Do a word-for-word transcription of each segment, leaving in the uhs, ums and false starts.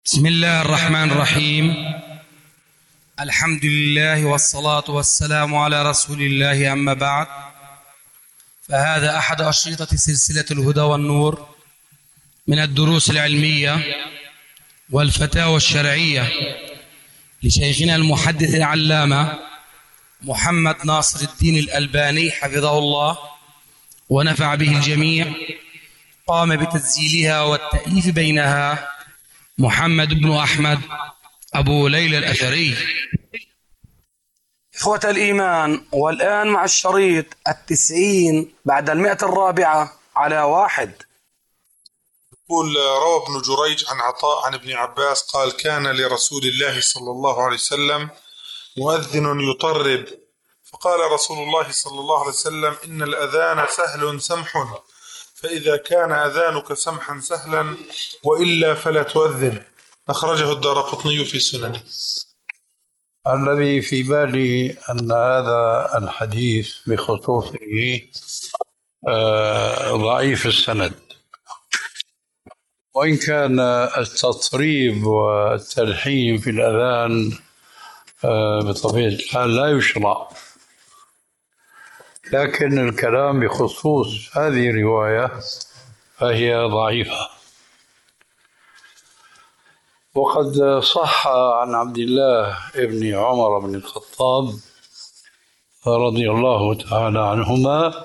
بسم الله الرحمن الرحيم. الحمد لله والصلاة والسلام على رسول الله، أما بعد، فهذا أحد أشرطة سلسلة الهدى والنور من الدروس العلمية والفتاوى الشرعية لشيخنا المحدث العلامة محمد ناصر الدين الألباني حفظه الله ونفع به الجميع. قام بتسجيلها والتأليف بينها محمد بن أحمد أبو ليلى الأثري. إخوة الإيمان، والآن مع الشريط التسعين بعد المئة الرابعة على واحد. يقول: روى ابن جريج عن عطاء عن ابن عباس قال: كان لرسول الله صلى الله عليه وسلم مؤذن يطرب، فقال رسول الله صلى الله عليه وسلم: إن الأذان سهل سمح، فإذا كان أذانك سمحا سهلا وإلا فلا تؤذن. أخرجه الدارقطني في سننه. الذي في بالي أن هذا الحديث بخصوصه ضعيف السند، وإن كان التطريب والتلحين في الأذان بطبيعة الحال لا يشرع، لكن الكلام بخصوص هذه الرواية فهي ضعيفة. وقد صح عن عبد الله بن عمر بن الخطاب رضي الله تعالى عنهما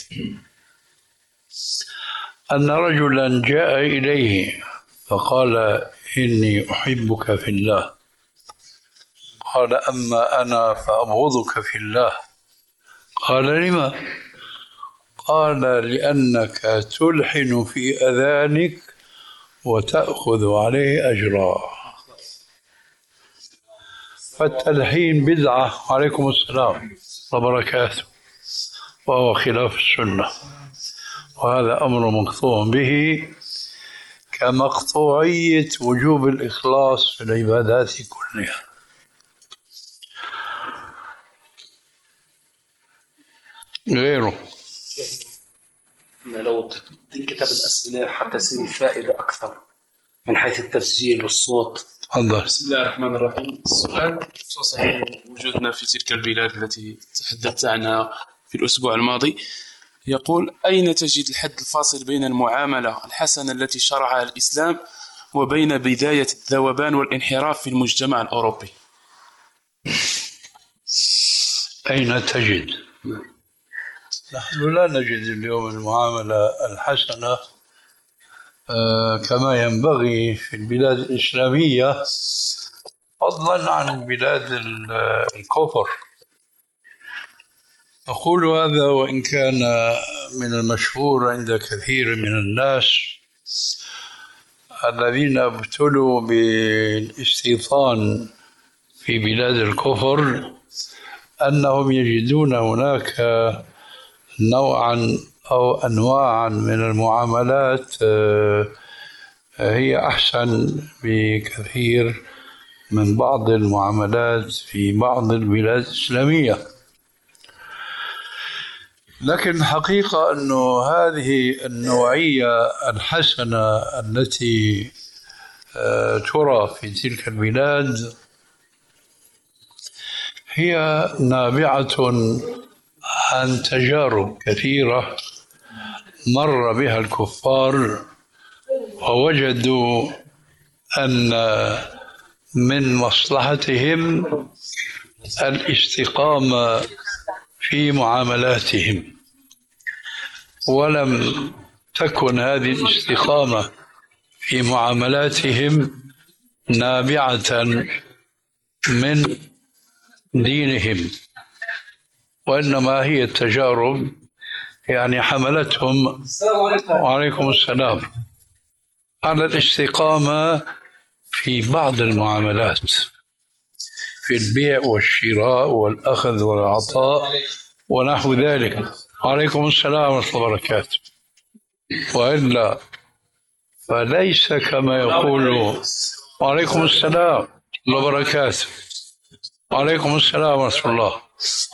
أن رجلا جاء إليه فقال: إني أحبك في الله. قال: أما أنا فأبغضك في الله. قال: لما؟ قال: لأنك تلحن في أذانك وتأخذ عليه أجرا. فالتلحين بدعة، عليكم السلام وبركاته، وهو خلاف السنة، وهذا أمر مقطوع به كمقطوعية وجوب الإخلاص في العبادات كلها. غيره لو تنكتب الأسئلة حتى تصير الفائدة أكثر من حيث التسجيل والصوت. تفضل. بسم الله الرحمن الرحيم. السؤال بخصوص وجودنا في تلك البلاد التي تحدثت عنها في الأسبوع الماضي، يقول: أين تجد الحد الفاصل بين المعاملة الحسنة التي شرعها الإسلام وبين بداية الذوبان والانحراف في المجتمع الأوروبي؟ أين تجد؟ نحن لا نجد اليوم المعاملة الحسنة كما ينبغي في البلاد الإسلامية، فضلا عن بلاد الكفر. أقول هذا وإن كان من المشهور عند كثير من الناس الذين ابتلوا بالاستيطان في بلاد الكفر أنهم يجدون هناك نوعا أو أنواعا من المعاملات هي أحسن بكثير من بعض المعاملات في بعض البلاد الإسلامية. لكن الحقيقة أن هذه النوعية الحسنة التي ترى في تلك البلاد هي نابعة عن تجارب كثيرة مر بها الكفار، ووجدوا أن من مصلحتهم الاستقامة في معاملاتهم، ولم تكن هذه الاستقامة في معاملاتهم نابعة من دينهم، وإنما هي التجارب يعني حملتهم، وعليكم السلام، على الاستقامة في بعض المعاملات، في البيع والشراء والأخذ والعطاء ونحو ذلك. عليكم السلام ورحمة الله وبركاته. وإلا فليس كما يقول. وعليكم السلام وبركاته. وعليكم السلام ورحمة الله.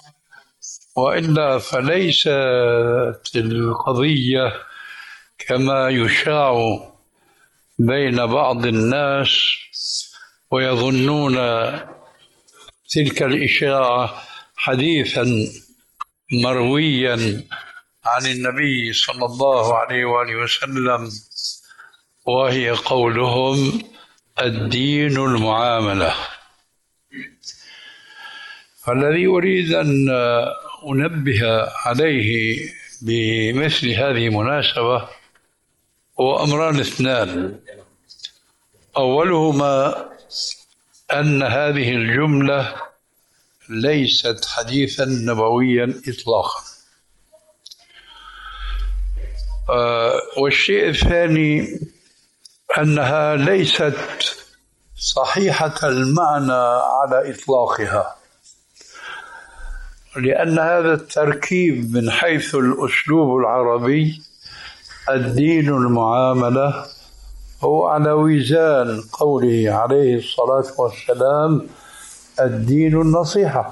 وإلا فليست القضية كما يشاع بين بعض الناس ويظنون تلك الإشاعة حديثا مرويا عن النبي صلى الله عليه وآله وسلم، وهي قولهم الدين المعاملة. فالذي أريد أن أنبه عليه بمثل هذه المناسبة هو أمران اثنان. أولهما أن هذه الجملة ليست حديثا نبويا إطلاقا، أه والشيء الثاني أنها ليست صحيحة المعنى على إطلاقها، لأن هذا التركيب من حيث الأسلوب العربي الدين المعاملة هو على وزان قوله عليه الصلاة والسلام الدين النصيحة.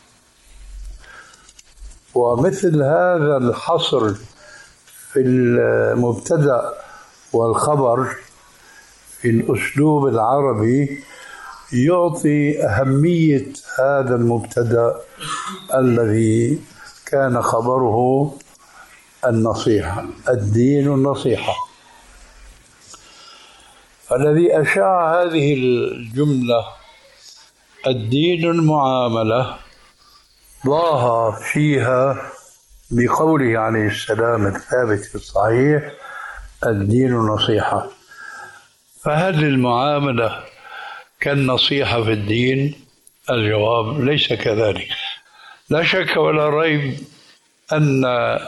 ومثل هذا الحصر في المبتدأ والخبر في الأسلوب العربي يعطي أهمية هذا المبتدأ الذي كان خبره النصيحة، الدين النصيحة. الذي أشاع هذه الجملة الدين المعاملة ضاها فيها بقوله عليه السلام الثابت في الصحيح الدين النصيحة. فهل المعاملة كالنصيحة في الدين؟ الجواب ليس كذلك. لا شك ولا ريب أن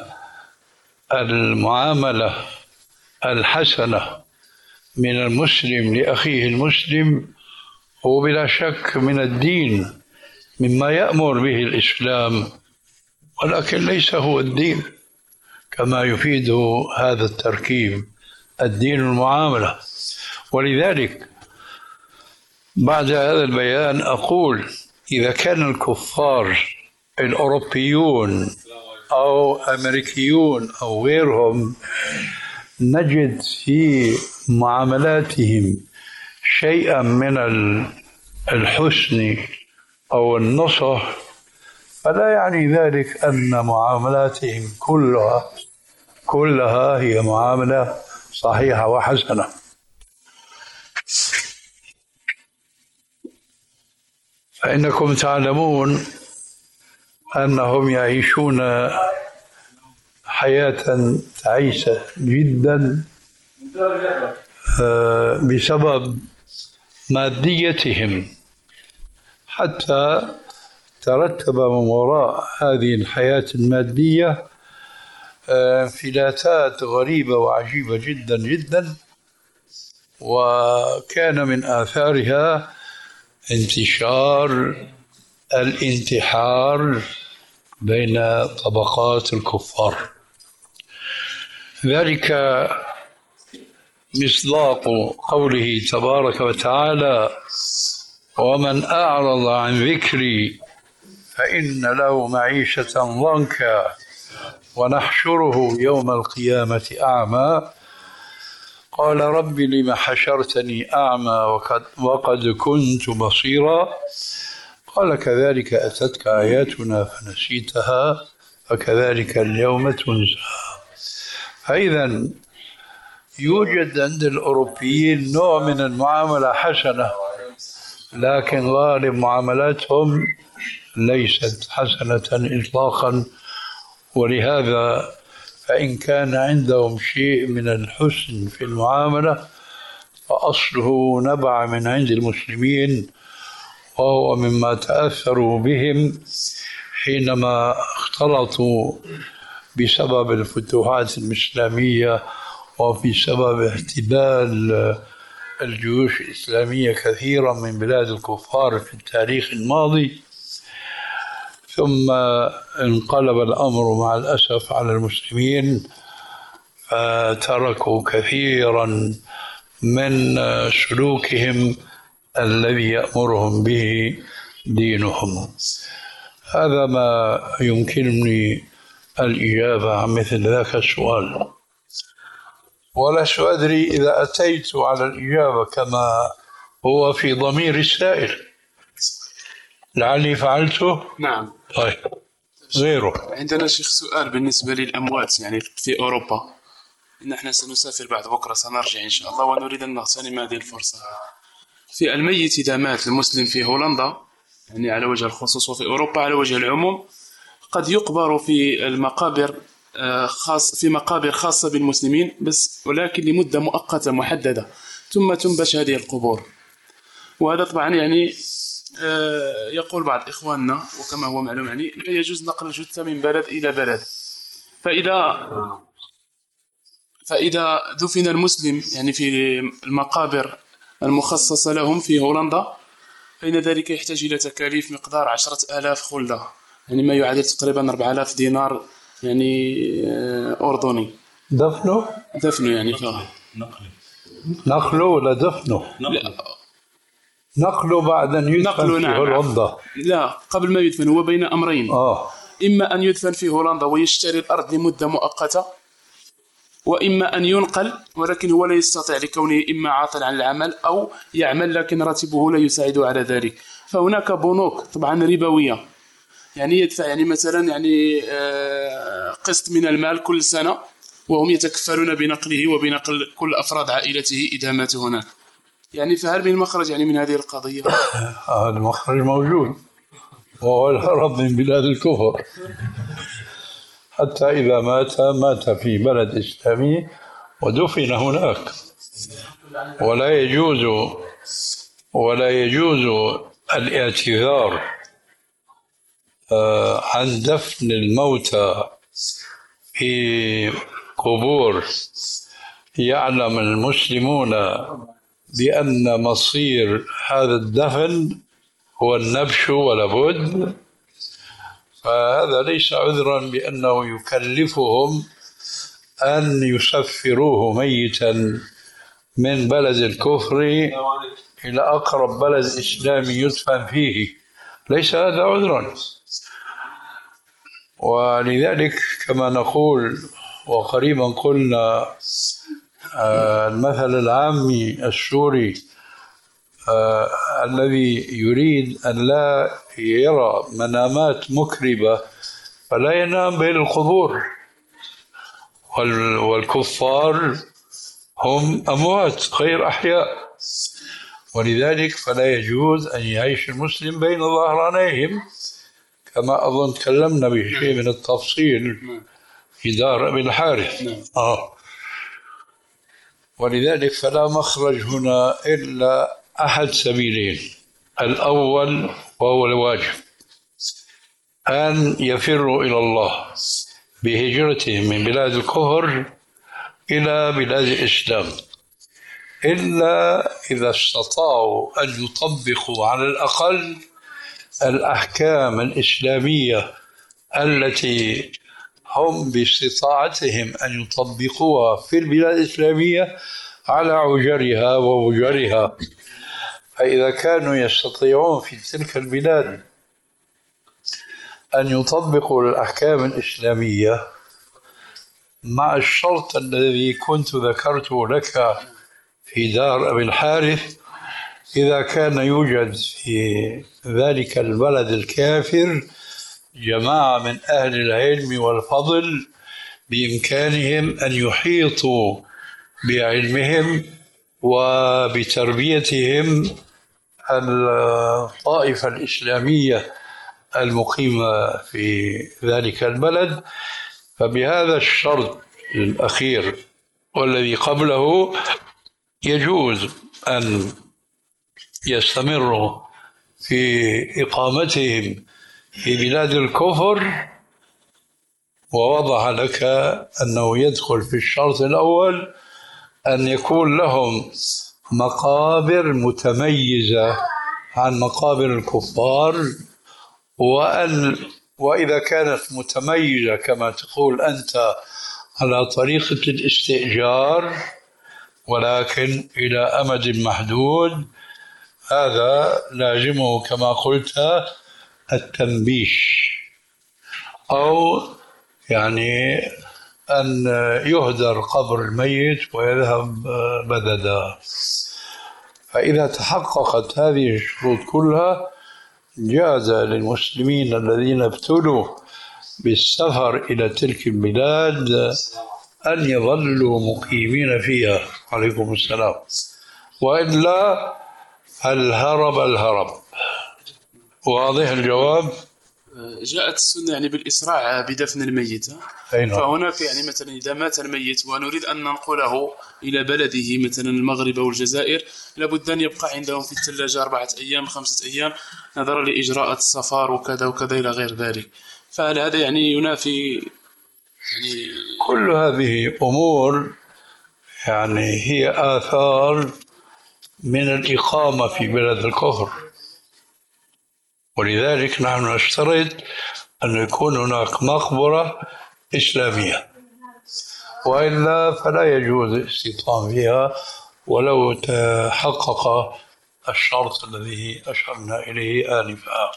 المعاملة الحسنة من المسلم لأخيه المسلم هو بلا شك من الدين، مما يأمر به الإسلام، ولكن ليس هو الدين كما يفيده هذا التركيب الدين المعاملة. ولذلك بعد هذا البيان أقول إذا كان الكفار الأوروبيون أو أمريكيون أو غيرهم نجد في معاملاتهم شيئا من الحسن أو النصح، فلا يعني ذلك أن معاملاتهم كلها كلها هي معاملة صحيحة وحسنة. فإنكم تعلمون أنهم يعيشون حياة تعيسة جدا بسبب ماديتهم، حتى ترتب من وراء هذه الحياة المادية انفلاتات غريبة وعجيبة جدا جدا، وكان من آثارها انتشار الانتحار بين طبقات الكفار. ذلك مصداق قوله تبارك وتعالى ومن أعرض عن ذكري فإن له معيشة ضنكا ونحشره يوم القيامة أعمى قال رب لم حشرتني أعمى وقد, وقد كنت بصيرا قال كذلك أتتك آياتنا فنسيتها فكذلك اليوم تنسى. فإذا يوجد عند الأوروبيين نوع من المعاملة حسنة، لكن غالب معاملاتهم ليست حسنة إطلاقا. ولهذا فإن كان عندهم شيء من الحسن في المعاملة فأصله نبع من عند المسلمين، وهو مما تأثروا بهم حينما اختلطوا بسبب الفتوحات الإسلامية وبسبب احتلال الجيوش الإسلامية كثيرا من بلاد الكفار في التاريخ الماضي. ثم انقلب الأمر مع الأسف على المسلمين فتركوا كثيرا من سلوكهم الذي يأمرهم به دينهم. هذا ما يمكنني الإجابة عن مثل ذاك السؤال. ولست أدري إذا أتيت على الإجابة كما هو في ضمير السائل، لعلي فعلته. نعم. طيب، غيره. عندنا شيخ سؤال بالنسبة للأموات يعني في أوروبا. نحن سنسافر بعد بكرة، سنرجع إن شاء الله، ونريد أن نغتنم هذه الفرصة. في الميت إذا مات المسلم في هولندا يعني على وجه الخصوص، وفي أوروبا على وجه العموم، قد يقبر في المقابر خاص في مقابر خاصة بالمسلمين بس، ولكن لمدة مؤقتة محددة، ثم تنبش هذه القبور. وهذا طبعا يعني يقول بعض إخواننا وكما هو معلوم يعني لا يجوز نقل الجثة من بلد إلى بلد. فإذا فإذا دفن المسلم يعني في المقابر المخصصة لهم في هولندا، فإن ذلك يحتاج إلى تكاليف مقدار عشرة آلاف خلدة، يعني ما يعادل تقريبا أربعة آلاف دينار يعني أردني. دفنه؟ دفنه يعني فهم. نقله ولا دفنه؟ لا. نقله بعد أن يدفن في هولندا. لا، قبل ما يدفن هو بين أمرين. آه. إما أن يدفن في هولندا ويشتري الأرض لمدة مؤقتة، وإما أن ينقل ولكن هو لا يستطيع لكونه إما عاطل عن العمل أو يعمل لكن راتبه لا يساعد على ذلك. فهناك بنوك طبعا ربوية، يعني يدفع يعني مثلا يعني قسط من المال كل سنة، وهم يتكفلون بنقله وبنقل كل أفراد عائلته إذا ماتوا هناك. يعني فهل من مخرج يعني من هذه القضية؟ هذا المخرج موجود، وهو الهرب من بلاد الكفر. حتى إذا مات مات في بلد إسلامي ودفن هناك، ولا يجوز ولا يجوز الاعتذار عن دفن الموتى في قبور يعلم المسلمون بأن مصير هذا الدفن هو النبش ولا بد. فهذا ليس عذرا بأنه يكلفهم أن يسفروه ميتا من بلد الكفر إلى أقرب بلد إسلامي يدفن فيه، ليس هذا عذرا. ولذلك كما نقول وقريبا قلنا المثل العامي السوري آه الذي يريد أن لا يرى منامات مكربة فلا ينام بين القبور، والكفار هم أموات غير أحياء، ولذلك فلا يجوز أن يعيش المسلم بين ظهرانيهم، كما أظن تكلمنا بشيء من التفصيل في دار أبي الحارث. آه. ولذلك فلا مخرج هنا إلا أحد سبيلين. الأول وهو الواجب أن يفروا إلى الله بهجرتهم من بلاد الكفر إلى بلاد الإسلام، إلا إذا استطاعوا أن يطبقوا على الأقل الأحكام الإسلامية التي هم باستطاعتهم أن يطبقوها في البلاد الإسلامية على عجرها ووجرها. فإذا كانوا يستطيعون في تلك البلاد أن يطبقوا الأحكام الإسلامية مع الشرط الذي كنت ذكرته لك في دار أبي الحارث، إذا كان يوجد في ذلك البلد الكافر جماعة من أهل العلم والفضل بإمكانهم أن يحيطوا بعلمهم وبتربيتهم الطائفة الإسلامية المقيمة في ذلك البلد. فبهذا الشرط الأخير والذي قبله يجوز أن يستمروا في إقامتهم في بلاد الكفر. ووضح لك أنه يدخل في الشرط الأول أن يكون لهم مقابر متميزة عن مقابر الكفار، وأن وإذا كانت متميزة كما تقول أنت على طريقة الاستئجار ولكن إلى أمد محدود، هذا لازمه كما قلت التنبيش، أو يعني أن يهدر قبر الميت ويذهب بددا. فإذا تحققت هذه الشروط كلها جاز للمسلمين الذين ابتلوا بالسفر إلى تلك البلاد أن يظلوا مقيمين فيها. عليكم السلام. وإلا الهرب الهرب. واضح الجواب؟ جاءت السنة يعني بالإسراع بدفن الميت. فهناك يعني مثلا إذا مات الميت ونريد أن ننقله إلى بلده مثلا المغرب أو الجزائر، لابد أن يبقى عندهم في الثلاجة أربعة أيام خمسة أيام نظرا لإجراءات السفر وكذا وكذا إلى غير ذلك. فهل هذا يعني ينافي يعني كل هذه أمور يعني هي آثار من الإقامة في بلد الكفر، ولذلك نحن نشترط أن يكون هناك مقبرة إسلامية، وإلا فلا يجوز الاستيطان فيها ولو تحقق الشرط الذي أشرنا إليه آنفا.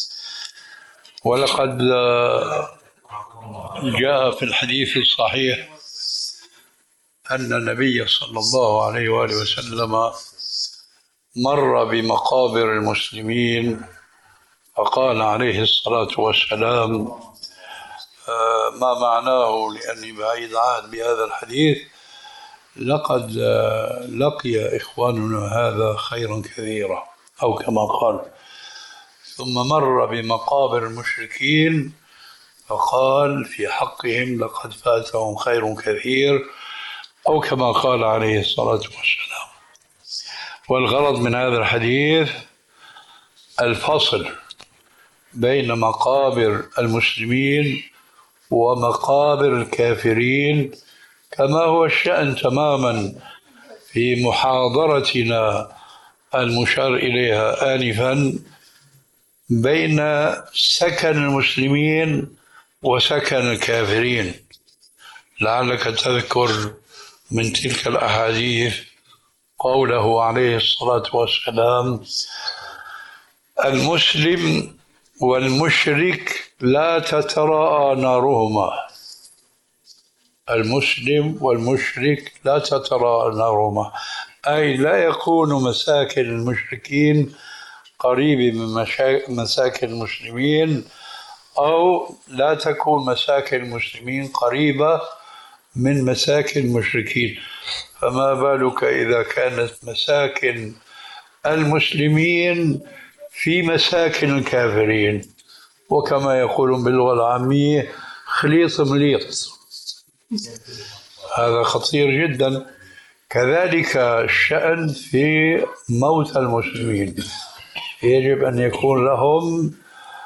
ولقد جاء في الحديث الصحيح أن النبي صلى الله عليه وآله وسلم مر بمقابر المسلمين فقال عليه الصلاة والسلام ما معناه، لأني بعيد عهد بهذا الحديث: لقد لقي إخواننا هذا خيرا كثيرا، أو كما قال. ثم مر بمقابر المشركين فقال في حقهم: لقد فاتهم خير كثير، أو كما قال عليه الصلاة والسلام. والغرض من هذا الحديث الفصل بين مقابر المسلمين ومقابر الكافرين، كما هو الشأن تماما في محاضرتنا المشار إليها آنفا بين سكن المسلمين وسكن الكافرين. لعلك تذكر من تلك الأحاديث قوله عليه الصلاة والسلام: المسلم والمشرك لا تتراءى نارهما. المسلم والمشرك لا تتراءى نارهما، أي لا يكون مساكن المشركين قريبة من مساكن المسلمين، أو لا تكون مساكن المسلمين قريبة من مساكن المشركين. فما بالك إذا كانت مساكن المسلمين في مساكن الكافرين، وكما يقولون باللغة العامية خليط مليط. هذا خطير جدا. كذلك الشأن في موتى المسلمين، يجب أن يكون لهم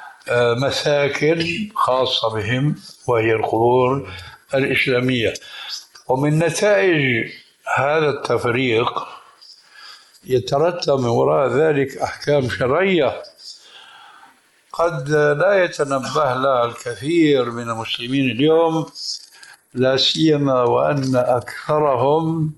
مساكن خاصة بهم وهي القبور الإسلامية. ومن نتائج هذا التفريق يترتب من وراء ذلك أحكام شرعية قد لا يتنبه لها الكثير من المسلمين اليوم، لا سيما وأن أكثرهم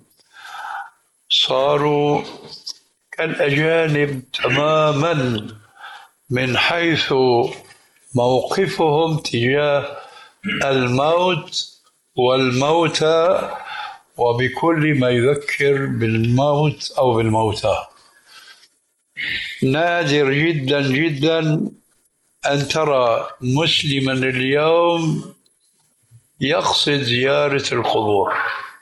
صاروا كالأجانب تماما من حيث موقفهم تجاه الموت والموتى وبكل ما يذكر بالموت أو بالموتى. نادر جدا جدا أن ترى مسلما اليوم يقصد زيارة القبور،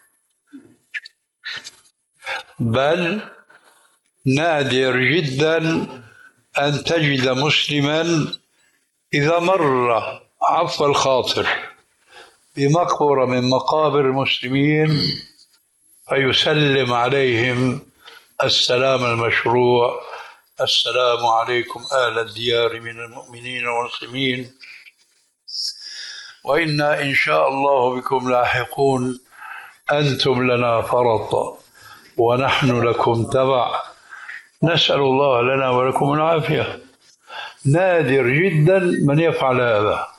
بل نادر جدا أن تجد مسلما إذا مر عفو الخاطر بمقبرة من مقابر المسلمين فيسلم عليهم السلام المشروع: السلام عليكم أهل الديار من المؤمنين والمسلمين، وإنا إن شاء الله بكم لاحقون، أنتم لنا فرط ونحن لكم تبع، نسأل الله لنا ولكم العافية. نادر جدا من يفعل هذا.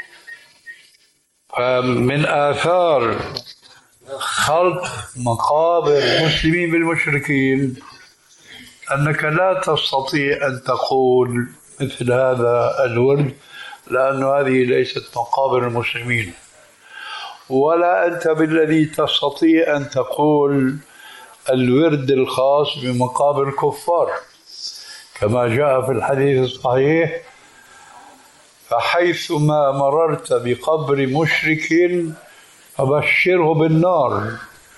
فمن آثار خلط مقابر المسلمين بالمشركين أنك لا تستطيع أن تقول مثل هذا الورد، لأن هذه ليست مقابر المسلمين. ولا أنت بالذي تستطيع أن تقول الورد الخاص بمقابر الكفار، كما جاء في الحديث الصحيح: فحيثما مررت بقبر مشرك فبشره بالنار.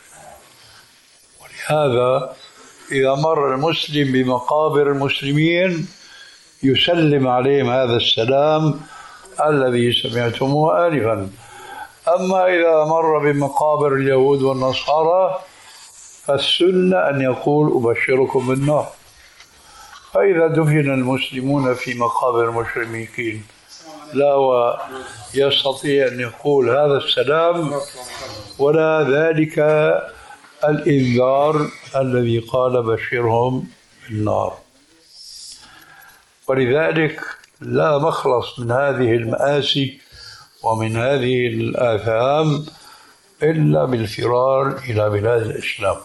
ولهذا إذا مر المسلم بمقابر المسلمين يسلم عليهم هذا السلام الذي سمعتموه آنفا. أما إذا مر بمقابر اليهود والنصارى فالسنة أن يقول أبشركم بالنار. فإذا دفن المسلمون في مقابر المشركين لا هو يستطيع أن يقول هذا السلام ولا ذلك الإنذار الذي قال بشرهم بالنار. ولذلك لا مخلص من هذه المآسي ومن هذه الآثام إلا بالفرار إلى بلاد الإسلام.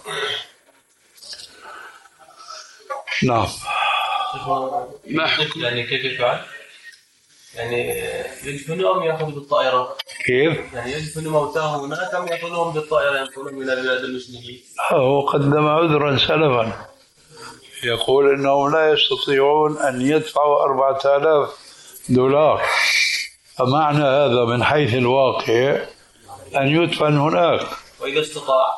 نعم. ما حكم يعني كيف يفعل؟ يعني يدفنوا أم يأخذوا بالطائرة؟ كيف؟ يعني يدفنوا موتاهم هناك أم يأخذوهم بالطائرة ينقلون إلى بلاد المسلمين؟ هو قدم عذرا سلفا يقول إنهم لا يستطيعون أن يدفعوا أربعة آلاف دولار، فمعنى هذا من حيث الواقع أن يدفن هناك وإذا استطاع.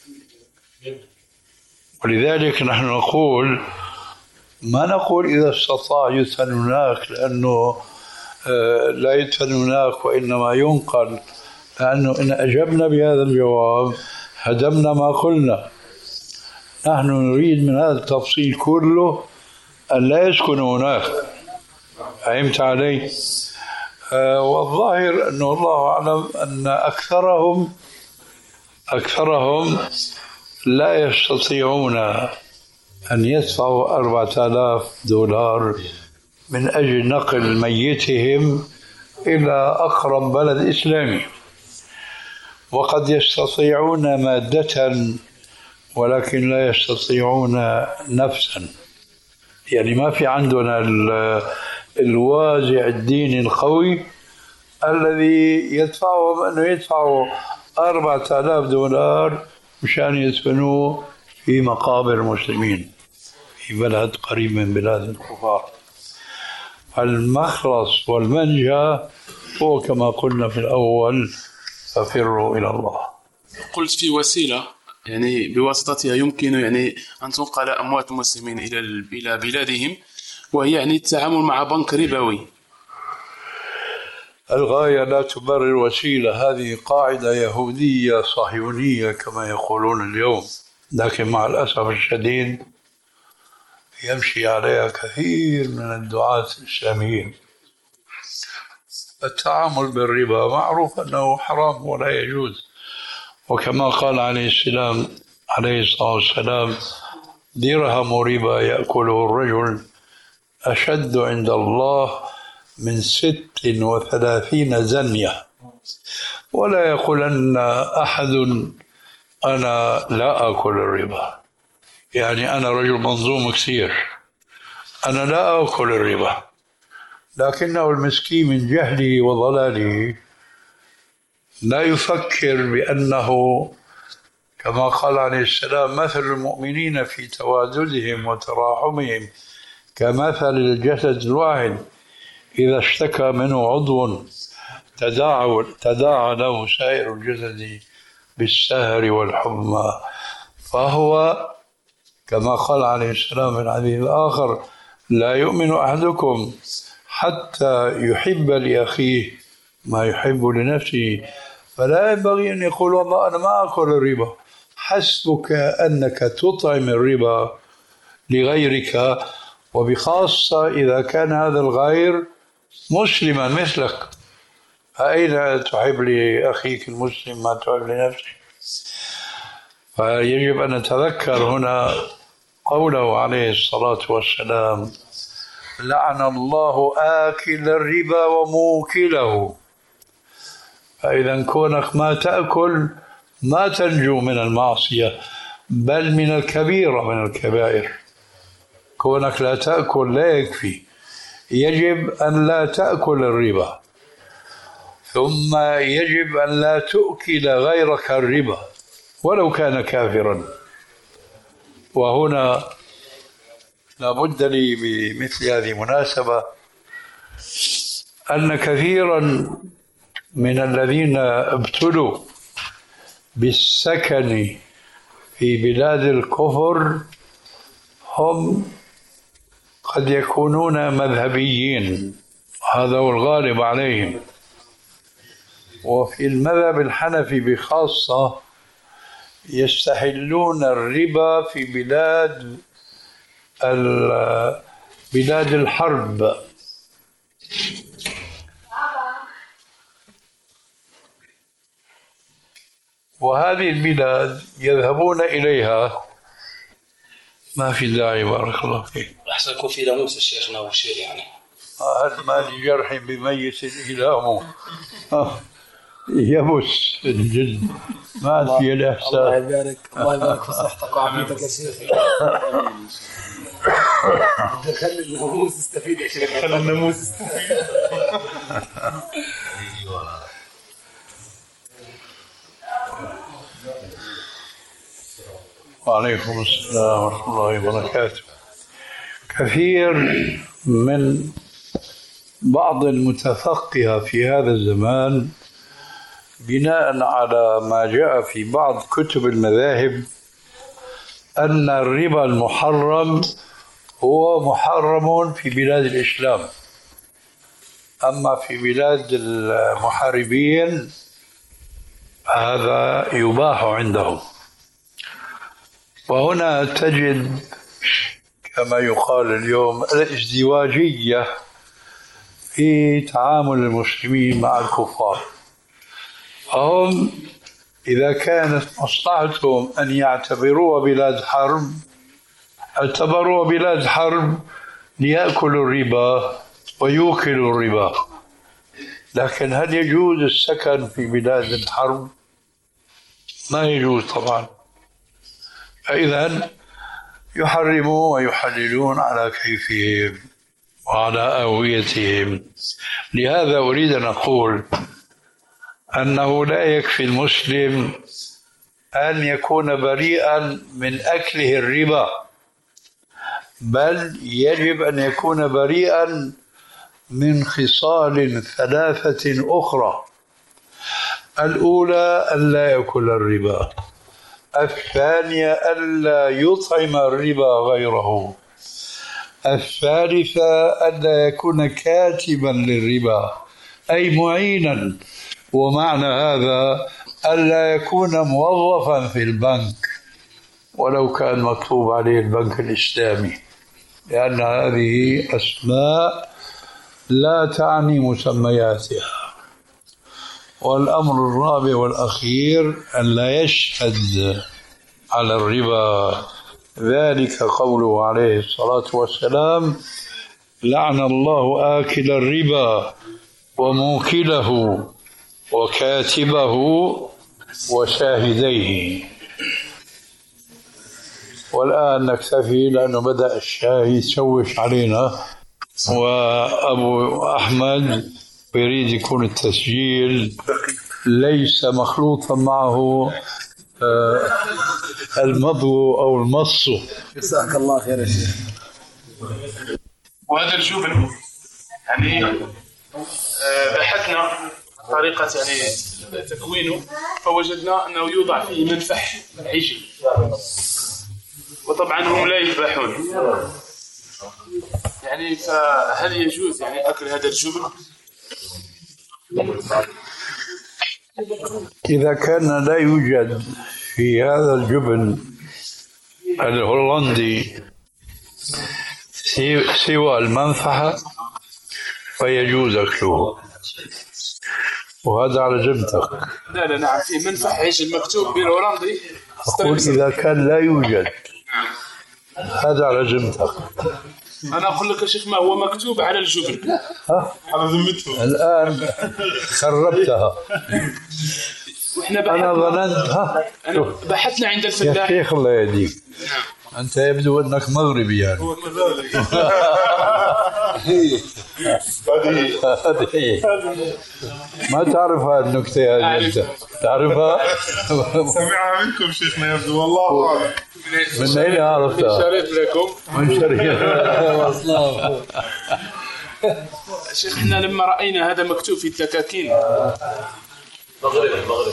ولذلك نحن نقول ما نقول إذا استطاع يدفن هناك، لأنه لا يدفن هناك وإنما ينقل، لأنه إن أجبنا بهذا الجواب هدمنا ما قلنا. نحن نريد من هذا التفصيل كله أن لا يسكن هناك. فهمت علي؟ آه والظاهر أنه الله أعلم أن أكثرهم أكثرهم لا يستطيعون أن يدفعوا أربعة آلاف دولار من أجل نقل ميتهم إلى أقرب بلد إسلامي. وقد يستطيعون مادة ولكن لا يستطيعون نفسا. يعني ما في عندنا الوازع الديني القوي الذي يدفعهم أنه يدفعوا أربعة آلاف دولار مشان يدفنوا في مقابر المسلمين في بلد قريب من بلاد الكفار. المخلص والمنجى هو كما قلنا في الأول: ففروا إلى الله. قلت في وسيلة يعني بواسطتها يمكن يعني أن تنقل أموات المسلمين إلى إلى بلادهم، وهي يعني التعامل مع بنك ربوي. الغاية لا تبرر الوسيلة، هذه قاعدة يهودية صهيونية كما يقولون اليوم، لكن مع الأسف الشديد يمشي عليها كثير من الدعاة الإسلاميين. التعامل بالربا معروف أنه حرام ولا يجوز، وكما قال عليه السلام عليه الصلاة والسلام: درهم ربا يأكله الرجل أشد عند الله من ست وثلاثين زنية. ولا يقولن أحد أنا لا أكل الربا، يعني أنا رجل منظوم كثير، أنا لا أكل الربا، لكنه المسكين من جهله وضلاله لا يفكر بأنه كما قال عليه السلام: مثل المؤمنين في تواددهم وتراحمهم كمثل الجسد الواحد إذا اشتكى منه عضو تداعى تداعى له سائر الجسد بالسهر والحمى. فهو كما قال عليه السلام في الحديث الآخر: لا يؤمن أحدكم حتى يحب لأخيه ما يحب لنفسه. فلا ينبغي أن يقول والله أنا ما أكل الربا، حسبك أنك تطعم الربا لغيرك، وبخاصة إذا كان هذا الغير مسلما مثلك. فأين تحب لأخيك المسلم ما تحب لنفسك؟ فيجب أن نتذكر هنا قوله عليه الصلاة والسلام: لعن الله آكل الربا وموكله. فإذا كونك ما تأكل ما تنجو من المعصية، بل من الكبيرة من الكبائر. كونك لا تأكل لا يكفي، يجب أن لا تأكل الربا. ثم يجب أن لا تؤكل غيرك الربا ولو كان كافرا. وهنا لابد لي بمثل هذه المناسبة أن كثيرا من الذين ابتلوا بالسكن في بلاد الكفر هم قد يكونون مذهبيين، هذا هو الغالب عليهم. وفي المذهب الحنفي بخاصة يستحلون الربا في بلاد بلاد الحرب، وهذه البلاد يذهبون إليها. ما في داعي، بارك الله فيك. أحسن يكون في ناموس الشيخنا أو شيء يعني. هل ما لجرح بميت إلامه يبس الجلد، ما في الإحساس. الله يبارك، الله يبارك في صحتك وعافيتك يا شيخ. خلي الناموس يستفيد يا شيخ، خلي الناموس يستفيد. وعليكم السلام ورحمة الله وبركاته. كثير من بعض المتفقهة في هذا الزمان بناء على ما جاء في بعض كتب المذاهب أن الربا المحرم هو محرم في بلاد الإسلام، أما في بلاد المحاربين هذا يباح عندهم. وهنا تجد كما يقال اليوم الازدواجية في تعامل المسلمين مع الكفار. هم إذا كانت مصلحتهم أن يعتبروا بلاد حرب اعتبروا بلاد حرب ليأكلوا الربا ويوكلوا الربا. لكن هل يجوز السكن في بلاد الحرب؟ ما يجوز طبعا. فإذا يحرمون ويحللون على كيفهم وعلى أهويتهم. لهذا أريد أن أقول أنه لا يكفي المسلم أن يكون بريئا من أكله الربا، بل يجب أن يكون بريئا من خصال ثلاثة أخرى. الأولى ألا يأكل الربا، الثانية ألا يطعم الربا غيره، الثالثة ألا يكون كاتبا للربا أي معينا، ومعنى هذا ألا يكون موظفا في البنك ولو كان مكتوب عليه البنك الإسلامي، لأن هذه أسماء لا تعني مسمياتها. والأمر الرابع والأخير أن لا يشهد على الربا، ذلك قوله عليه الصلاة والسلام: لعن الله آكل الربا وموكله وكاتبه وشاهديه. والآن نكتفي لأنه بدأ الشاي يتشوش علينا، وأبو أحمد يريد يكون التسجيل ليس مخلوطا معه المضغ أو المص. جزاك الله خير يا شيخ. وهذا الجبن يعني بحثنا طريقة يعني تكوينه، فوجدنا أنه يوضع فيه منفح عجل، وطبعا هم لا يذبحون يعني. فهل يجوز يعني أكل هذا الجبن؟ إذا كان لا يوجد في هذا الجبن الهولندي سوى المنفعة فيجوز أكله، وهذا على جمتك. لا لا نعم، في منفح عجل مكتوب بالهولندي. أقول إذا كان لا يوجد هذا على جمتك. أنا أقول لك يا شيخ ما هو مكتوب على الجبن. ها؟ على ذمته. الآن خربتها. وإحنا أنا ظننت ها. أنا بحثنا عند الفلاح. يا شيخ الله يهديك. أنت يبدو أنك مغربي يعني. هذه ما تعرف هذه النكتة هذه أنت تعرفها؟ سمعها منكم شيخنا يبدو والله أعلم. من أين عرفتها؟ شريف لكم من شركة شيخنا لما رأينا هذا مكتوب في الدكاكين. مغرب مغرب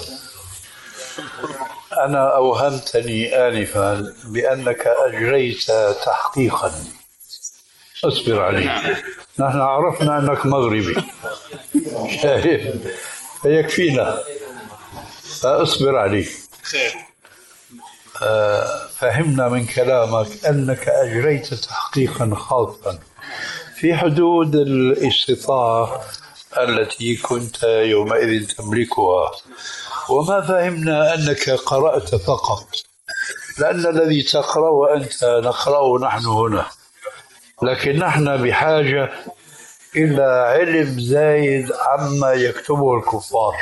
أنا أوهمتني آنفا بأنك أجريت تحقيقا. اصبر علي. نحن عرفنا أنك مغربي شايف فيكفينا فاصبر علي. خير. آه فهمنا من كلامك أنك أجريت تحقيقا خاصا في حدود الاستطاعة التي كنت يومئذ تملكها، وما فهمنا أنك قرأت فقط، لأن الذي تقرأ وأنت نقرأ نحن هنا، لكن نحن بحاجة إلى علم زايد عما يكتبه الكفار،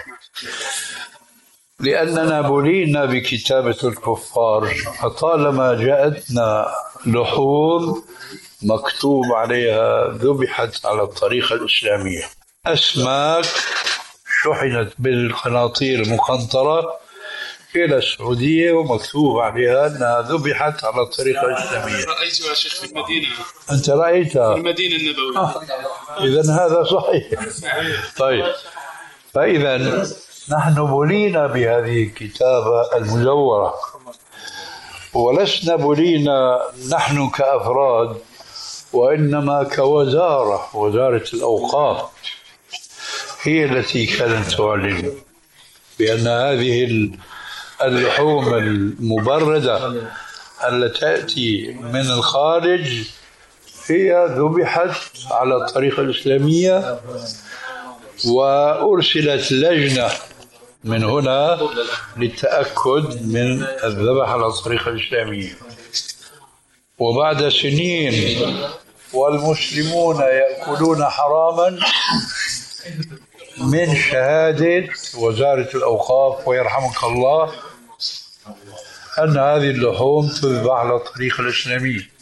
لأننا بلينا بكتابة الكفار، فطالما جاءتنا لحوم مكتوب عليها ذبحت على الطريقة الإسلامية، أسماك شحنت بالقناطير المقنطرة إلى السعودية ومكتوب عليها أنها ذبحت على الطريقة الإسلامية. رأيتها شيخ في المدينة. أنت رأيتها؟ في المدينة النبوية. آه. إذن هذا صحيح. طيب، فإذا نحن بلينا بهذه الكتابة المزورة، ولسنا بلينا نحن كأفراد، وإنما كوزارة، وزارة الأوقاف هي التي كانت تعلن بأن هذه اللحوم المبردة التي تأتي من الخارج هي ذبحت على الطريقة الإسلامية، وأرسلت لجنة من هنا للتأكد من الذبح على الطريقة الإسلامية. وبعد سنين والمسلمون يأكلون حراما من شهادة وزارة الأوقاف ويرحمك الله أن هذه اللحوم تذبح على الطريقة الإسلامية،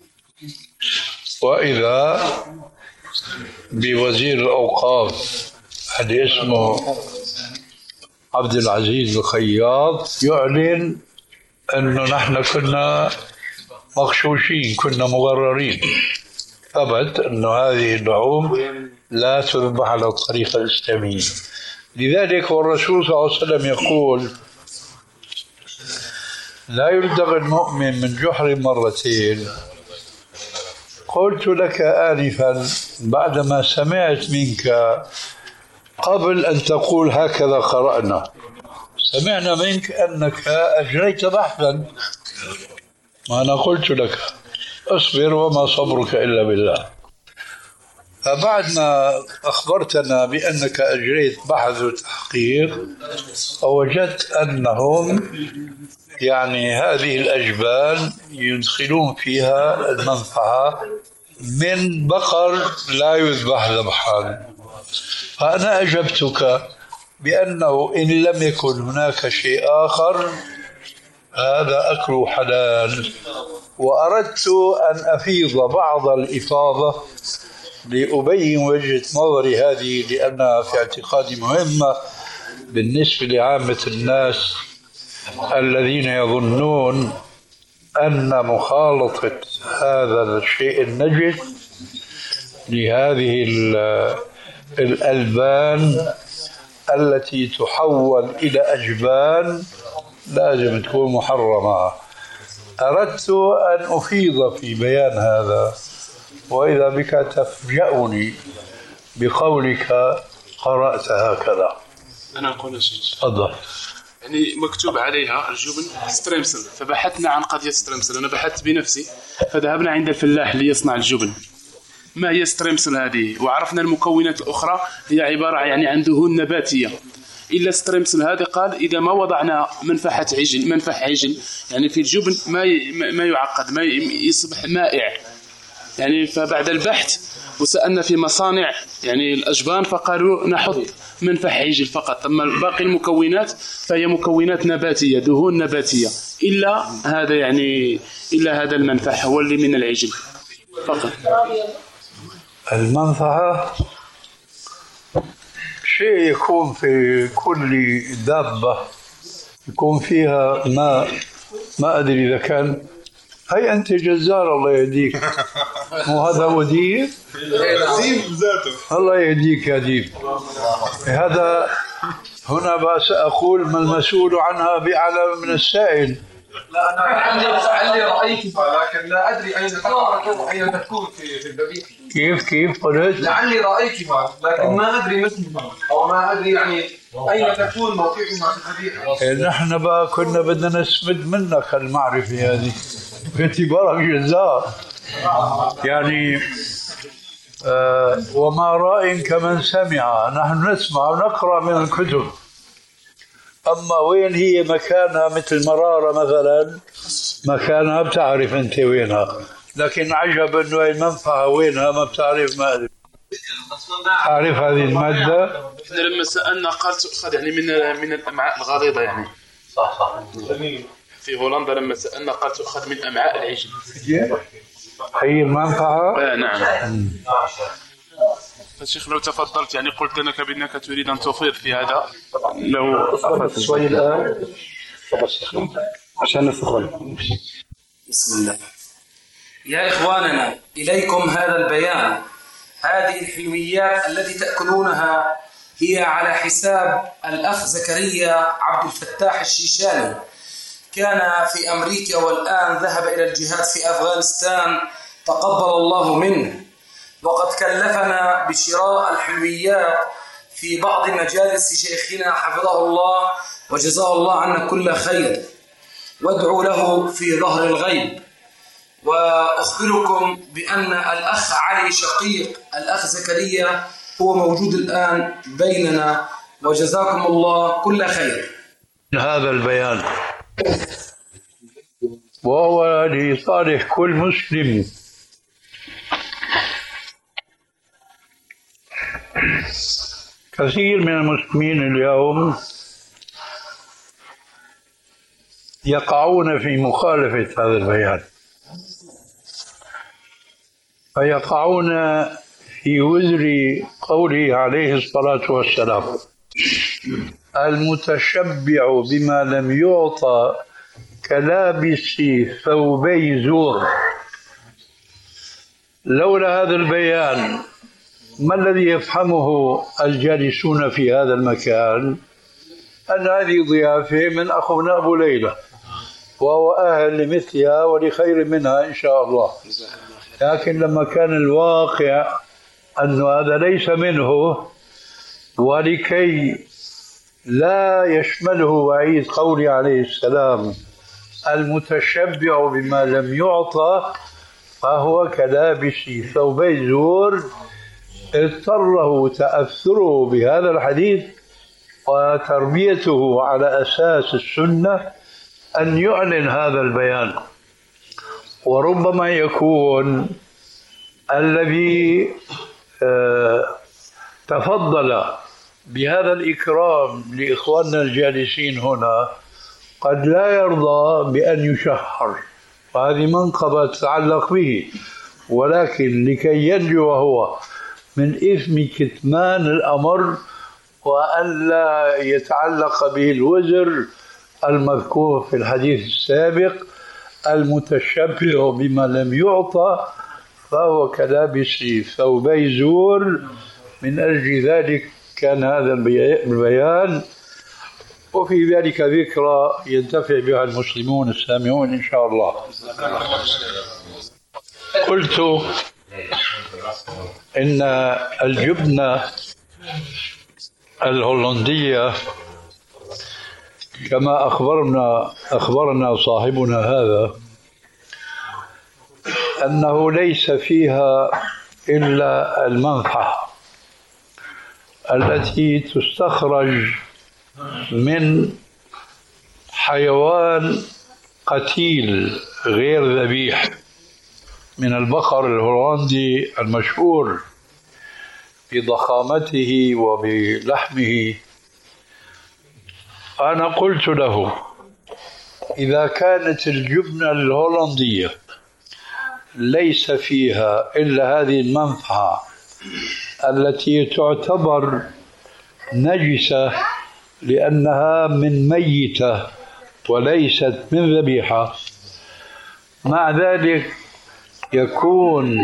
وإذا بوزير الأوقاف اللي اسمه عبد العزيز الخياط يعلن أنه نحن كنا مغشوشين، كنا مغررين، ثبت أنه هذه اللحوم لا تذبح على الطريقة الإسلامية. لذلك والرسول صلى الله عليه وسلم يقول لا يلدغ المؤمن من جحر مرتين. قلت لك آنفا بعدما سمعت منك قبل أن تقول هكذا قرأنا، سمعنا منك أنك أجريت بحثا، وأنا قلت لك اصبر وما صبرك إلا بالله. فبعد ما أخبرتنا بأنك أجريت بحث وتحقيق ووجدت أنهم يعني هذه الأجبال يدخلون فيها المنفعة من بقر لا يذبح ذبحا، فأنا أجبتك بأنه إن لم يكن هناك شيء آخر هذا أكل حلال، وأردت أن أفيض بعض الإفاضة لأبين وجهة نظري هذه، لأنها في اعتقادي مهمة بالنسبة لعامة الناس الذين يظنون أن مخالطة هذا الشيء النجس لهذه الألبان التي تحول إلى أجبان لازم تكون محرمة. أردت أن أفيض في بيان هذا، وإذا بك تفجأني بقولك قرأت هكذا. أنا أقول شيء. تفضل. يعني مكتوب عليها الجبن ستريمسل، فبحثنا عن قضية ستريمسل، أنا بحثت بنفسي، فذهبنا عند الفلاح ليصنع الجبن. ما هي ستريمسل هذه؟ وعرفنا المكونات الأخرى هي عبارة يعني عن دهون نباتية، إلا ستريمسل هذا قال إذا ما وضعنا منفحة عجل منفح عجل يعني في الجبن ما ما يعقد، ما يصبح مائع يعني. فبعد البحث وسألنا في مصانع يعني الأجبان فقالوا نحط منفح عجل فقط، أما باقي المكونات فهي مكونات نباتية، دهون نباتية، إلا هذا يعني إلا هذا المنفح هو اللي من العجل فقط. المنفعة شيء يكون في كل دابة يكون فيها ماء، ما أدري إذا كان. هي أنت جزار الله يهديك، مو هذا وديع؟ الله يهديك يا ديب. هذا هنا بس أقول ما المسؤول عنها بأعلم من السائل. لا أنا عندي رأيتها لكن لا أدري أين تكون أين تكون في في الذبيحة. كيف كيف قلت؟ لعلي رأيتها لكن ما أدري مثلها أو ما أدري يعني أين تكون موقعها في الذبيحة. نحن بقى كنا بدنا نسمد منك المعرفة هذه باعتبارك جزار يعني. آه وما رأي كمن سمع، نحن نسمع ونقرأ من الكتب، أما وين هي مكانها مثل مرارة مثلا مكانها بتعرف أنت وينها، لكن عجب أنه المنفعة وينها ما بتعرف. ما أدري أعرف هذه المادة. إحنا لما سألنا قال تؤخذ يعني من من الأمعاء الغليظة يعني. صح صح. في هولندا لما سألنا قال تؤخذ من أمعاء العجل. هي المنفعة؟ آه نعم. الشيخ لو تفضلت يعني قلت لك بأنك تريد أن تفيض في هذا لو أخذت شوي الآن عشان نسخن. بسم الله. يا إخواننا إليكم هذا البيان. هذه الحلويات التي تأكلونها هي على حساب الأخ زكريا عبد الفتاح الشيشاني، كان في أمريكا والآن ذهب إلى الجهاد في أفغانستان تقبل الله منه، وقد كلفنا بشراء الحلويات في بعض مجالس شيخنا حفظه الله وجزاه الله عنا كل خير، وادعوا له في ظهر الغيب. وأخبركم بأن الأخ علي شقيق الأخ زكريا هو موجود الآن بيننا، وجزاكم الله كل خير. هذا البيان وهو لصالح كل مسلم. كثير من المسلمين اليوم يقعون في مخالفة هذا البيان، فيقعون في وزر قوله عليه الصلاة والسلام: المتشبع بما لم يعطى كلابس ثوبي زور. لولا هذا البيان ما الذي يفهمه الجالسون في هذا المكان؟ أن هذه ضيافة من أخونا أبو ليلى وهو أهل لمثلها ولخير منها إن شاء الله. لكن لما كان الواقع أن هذا ليس منه، ولكي لا يشمله وعيد قوله عليه السلام المتشبع بما لم يعطى فهو كلابس ثوبي زور، اضطره تأثره بهذا الحديث وتربيته على أساس السنة أن يعلن هذا البيان. وربما يكون الذي تفضل بهذا الإكرام لإخواننا الجالسين هنا قد لا يرضى بأن يشهر، وهذه منقبة تتعلق به، ولكن لكي ينجو هو من إثم كتمان الأمر وأن لا يتعلق به الوزر المذكور في الحديث السابق: المتشبع بما لم يعطى فهو كلابس ثوبي زور. من أجل ذلك كان هذا البيان، وفي ذلك ذكرى ينتفع بها المسلمون السامعون إن شاء الله. قلت إن الجبنة الهولندية كما أخبرنا أخبرنا صاحبنا هذا أنه ليس فيها إلا المنفعة التي تستخرج من حيوان قتيل غير ذبيح، من البقر الهولندي المشهور بضخامته وبلحمه. أنا قلت له: إذا كانت الجبنة الهولندية ليس فيها إلا هذه المنفعة التي تعتبر نجسة لأنها من ميتة وليست من ذبيحة، مع ذلك يكون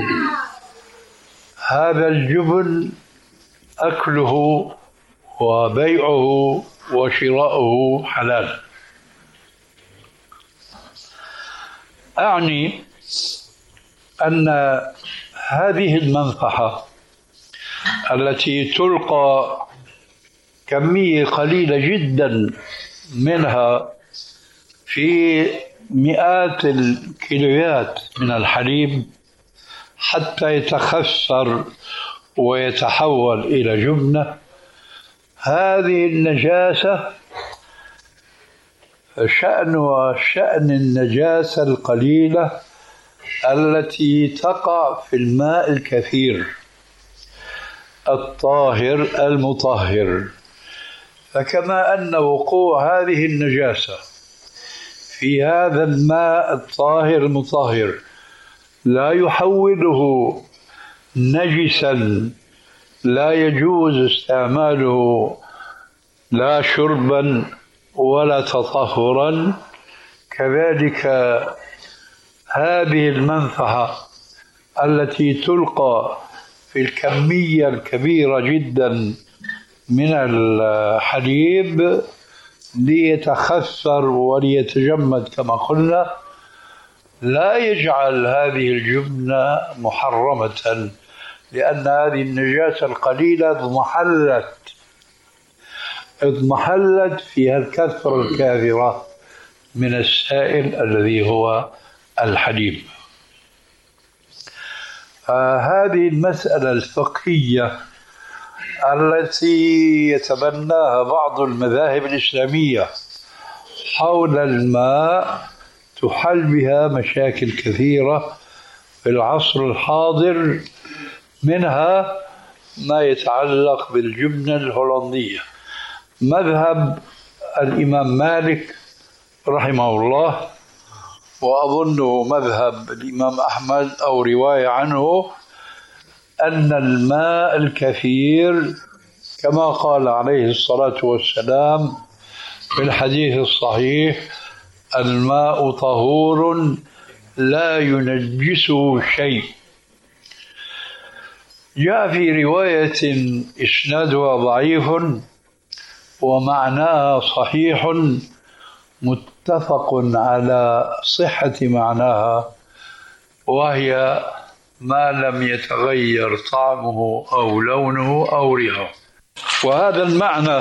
هذا الجبن أكله وبيعه وشراؤه حلال. أعني أن هذه المنفعة التي تلقى كمية قليلة جدا منها في مئات الكيلوات من الحليب حتى يتخثر ويتحول إلى جبنة، هذه النجاسة شأنها شأن النجاسة القليلة التي تقع في الماء الكثير الطاهر المطهر. فكما أن وقوع هذه النجاسة في هذا الماء الطاهر المطهر لا يحوله نجسا لا يجوز استعماله لا شربا ولا تطهرا، كذلك هذه المنفعة التي تلقى في الكمية الكبيرة جدا من الحليب ليتخثر وليتجمد كما قلنا لا يجعل هذه الجبنة محرمة، لأن هذه النجاسة القليلة اضمحلت اضمحلت فيها الكثرة الكاثرة من السائل الذي هو الحليب. هذه المسألة الفقهية التي يتبناها بعض المذاهب الإسلامية حول الماء تحل بها مشاكل كثيرة في العصر الحاضر، منها ما يتعلق بالجبنة الهولندية. مذهب الإمام مالك رحمه الله، وأظنه مذهب الإمام أحمد أو رواية عنه، أن الماء الكثير كما قال عليه الصلاة والسلام في الحديث الصحيح: الماء طهور لا ينجسه شيء. جاء في رواية إسنادها ضعيف ومعناها صحيح متفق على صحة معناها، وهي ما لم يتغير طعمه أو لونه أو ريحه. وهذا المعنى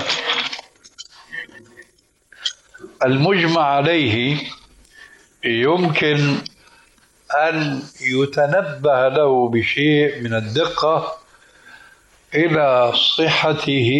المجمع عليه يمكن أن يتنبه له بشيء من الدقة إلى صحته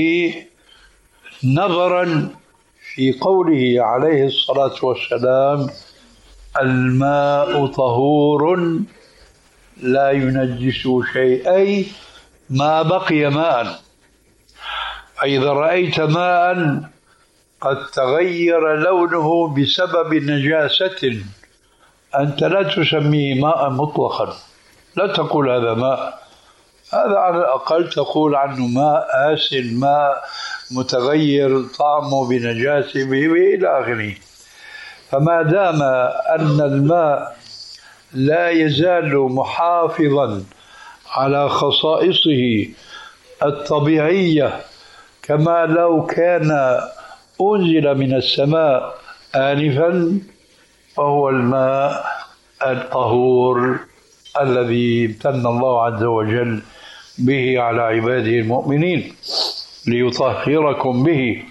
نظرا في قوله عليه الصلاة والسلام: الماء طهور لا ينجس شيء، أي ما بقي ماء. فإذا رأيت ماء قد تغير لونه بسبب نجاسة أنت لا تسميه ماء مطلقا، لا تقول هذا ماء، هذا على الأقل تقول عنه ماء آسن، ماء متغير طعمه بنجاسة إلى آخره. فما دام أن الماء لا يزال محافظا على خصائصه الطبيعية كما لو كان أنزل من السماء آنفا، فهو الماء الطهور الذي امتن الله عز وجل به على عباده المؤمنين ليطهركم به.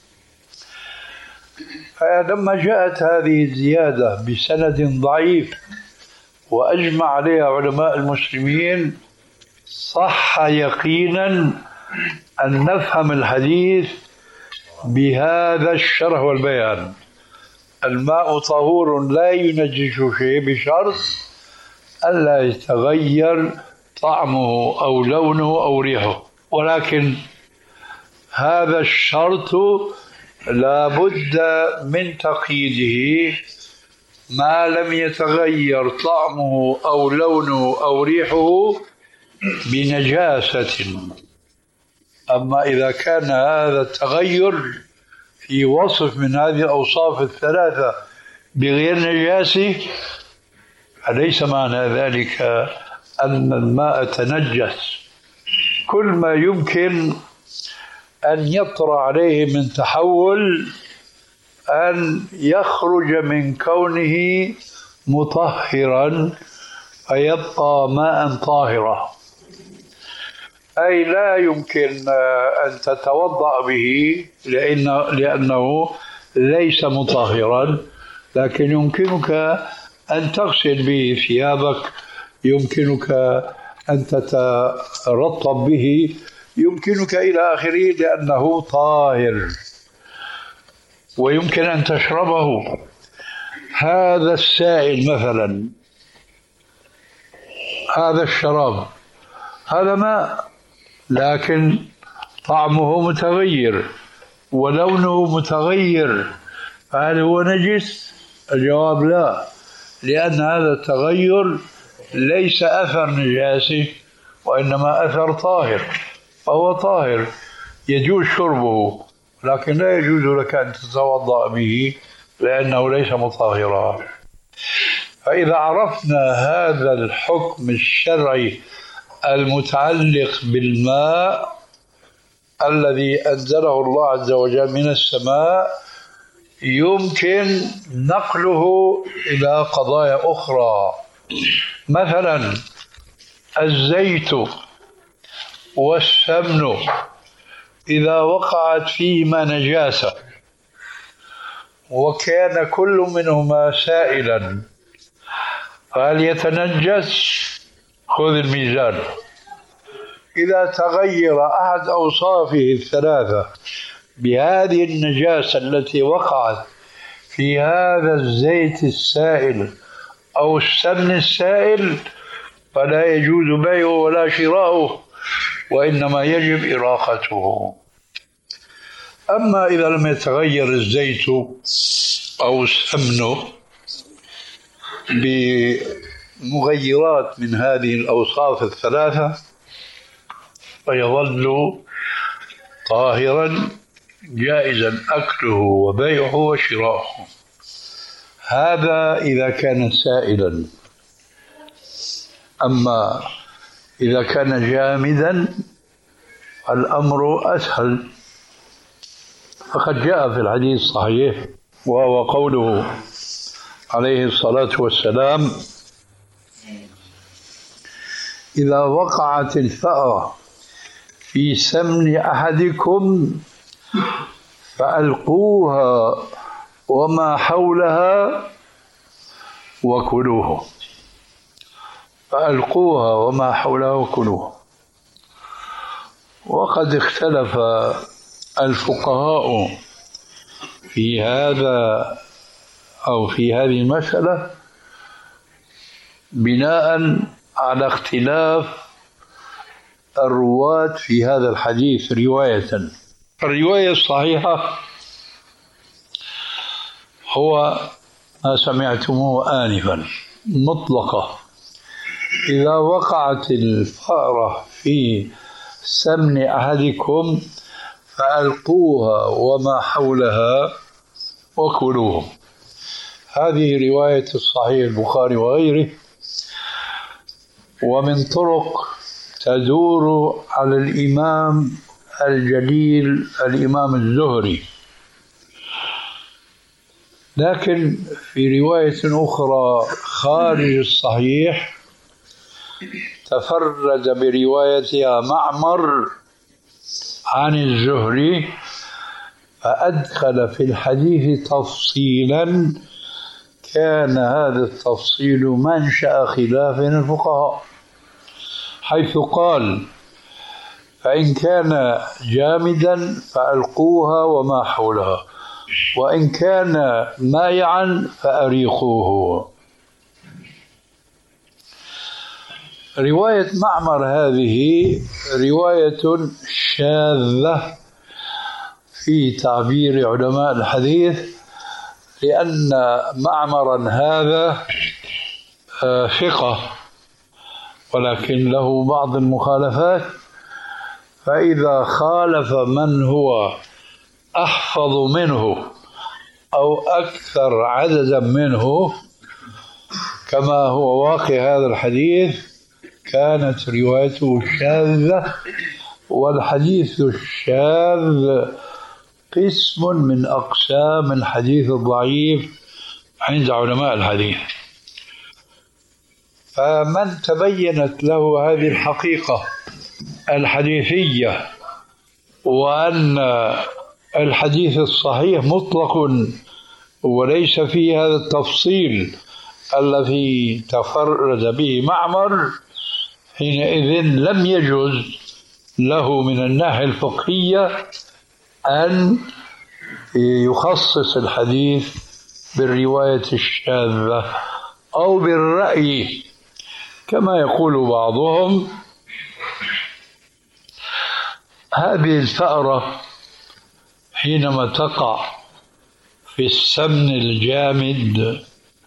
فلما جاءت هذه الزيادة بسند ضعيف وأجمع عليها علماء المسلمين، صح يقينا أن نفهم الحديث بهذا الشرح والبيان: الماء طهور لا ينجس شيء بشرط ألا يتغير طعمه أو لونه أو ريحه. ولكن هذا الشرط لا بد من تقييده ما لم يتغير طعمه أو لونه أو ريحه بنجاسة. أما إذا كان هذا التغير في وصف من هذه الأوصاف الثلاثة بغير نجاسة فليس معنى ذلك أن الماء تنجس. كل ما يمكن أن يطرأ عليه من تحول أن يخرج من كونه مطهرا فيبقى ماء طاهرا، أي لا يمكن أن تتوضأ به لأن لأنه ليس مطهرا، لكن يمكنك أن تغسل به ثيابك، يمكنك أن تترطب به، يمكنك إلى آخره لأنه طاهر، ويمكن أن تشربه. هذا السائل مثلا، هذا الشراب، هذا ماء لكن طعمه متغير ولونه متغير، فهل هو نجس؟ الجواب لا، لأن هذا التغير ليس أثر نجاسة وإنما أثر طاهر، فهو طاهر يجوز شربه، لكن لا يجوز لك أن تتوضأ به لأنه ليس مطهرا. فإذا عرفنا هذا الحكم الشرعي المتعلق بالماء الذي أنزله الله عز وجل من السماء، يمكن نقله إلى قضايا أخرى. مثلا الزيت والسمن إذا وقعت فيهما نجاسة وكان كل منهما سائلا فهل يتنجس؟ خذ الميزان. إذا تغير أحد أوصافه الثلاثة بهذه النجاسة التي وقعت في هذا الزيت السائل أو السمن السائل فلا يجوز بيعه ولا شراؤه، وإنما يجب إراقته. أما إذا لم يتغير الزيت أو السمن بمغيرات من هذه الأوصاف الثلاثة فيظل طاهرا جائزا أكله وبيعه وشراؤه. هذا إذا كان سائلا. أما إذا كان جامدا الأمر أسهل، فقد جاء في الحديث الصحيح وهو قوله عليه الصلاة والسلام: إذا وقعت الفأرة في سمن أحدكم فألقوها وما حولها وكلوه. فألقوها وما حولها وكلوه. وقد اختلف الفقهاء في هذا أو في هذه المسألة بناء على اختلاف الرواة في هذا الحديث رواية. الرواية الصحيحة هو ما سمعتموه آنفا مطلقة: إذا وقعت الفأرة في سمن أحدكم فألقوها وما حولها وكلوه. هذه رواية الصحيح البخاري وغيره، ومن طرق تدور على الإمام الجليل الإمام الزهري. لكن في رواية أخرى خارج الصحيح تفرد بروايتها معمر عن الزهري، فأدخل في الحديث تفصيلا كان هذا التفصيل منشأ خلاف بين الفقهاء، حيث قال: فإن كان جامدا فألقوها وما حولها، وإن كان مائعا فأريقوه. رواية معمر هذه رواية شاذة في تعبير علماء الحديث، لأن معمرا هذا ثقة ولكن له بعض المخالفات، فإذا خالف من هو أحفظ منه أو أكثر عددا منه كما هو واقع هذا الحديث كانت روايته شاذة. والحديث الشاذ قسم من أقسام الحديث الضعيف عند علماء الحديث. فمن تبينت له هذه الحقيقة الحديثية وأن الحديث الصحيح مطلق وليس فيه هذا التفصيل الذي تفرد به معمر، حينئذ لم يجوز له من الناحية الفقهية أن يخصص الحديث بالرواية الشاذة أو بالرأي كما يقول بعضهم. هذه الفأرة حينما تقع في السمن الجامد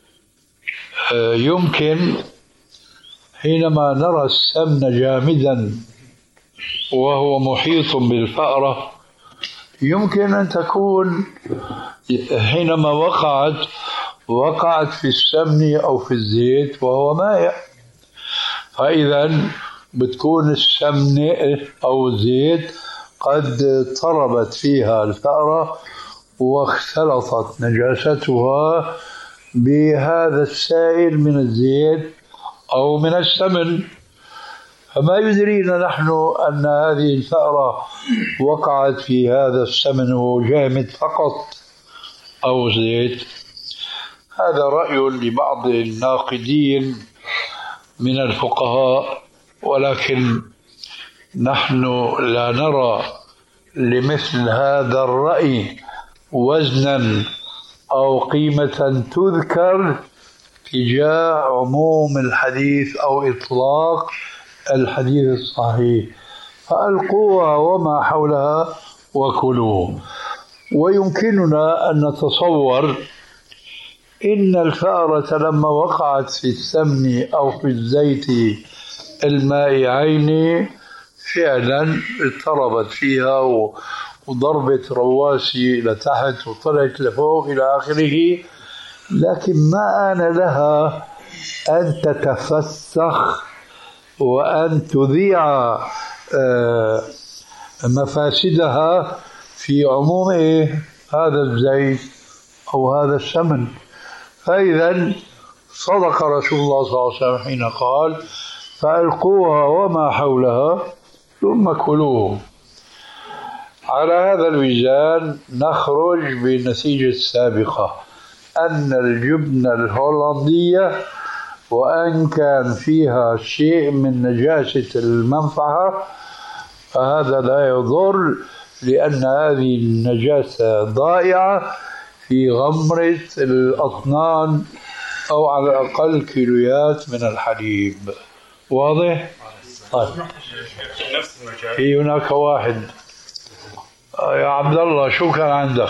يمكن حينما نرى السمن جامدا وهو محيط بالفأرة يمكن أن تكون حينما وقعت وقعت في السمن أو في الزيت وهو مائع، فإذا بتكون السمن أو الزيت قد اضطربت فيها الفأرة واختلطت نجاستها بهذا السائل من الزيت أو من السمن، فما يدرينا نحن أن هذه الفأرة وقعت في هذا السمن وجامد فقط أو زيت. هذا رأي لبعض الناقدين من الفقهاء، ولكن نحن لا نرى لمثل هذا الرأي وزنا أو قيمة تذكر تجاه عموم الحديث أو إطلاق الحديث الصحيح، فألقوها وما حولها وكلوا. ويمكننا أن نتصور إن الفأرة لما وقعت في السمن أو في الزيت المائعين فعلا اضطربت فيها وضربت رواسي لتحت وطلعت لفوق إلى آخره، لكن ما آن لها أن تتفسخ وأن تذيع مفاسدها في عموم هذا الزيت أو هذا السمن. فإذا صدق رسول الله صلى الله عليه وسلم حين قال فألقوها وما حولها ثم كلوه. على هذا الوزان نخرج بالنتيجة السابقة أن الجبنة الهولندية وأن كان فيها شيء من نجاسة المنفعة فهذا لا يضر، لأن هذه النجاسة ضائعة في غمرة الأطنان أو على الأقل كيلويات من الحليب. واضح؟ طيب. في هناك واحد يا عبد الله شو كان عندك؟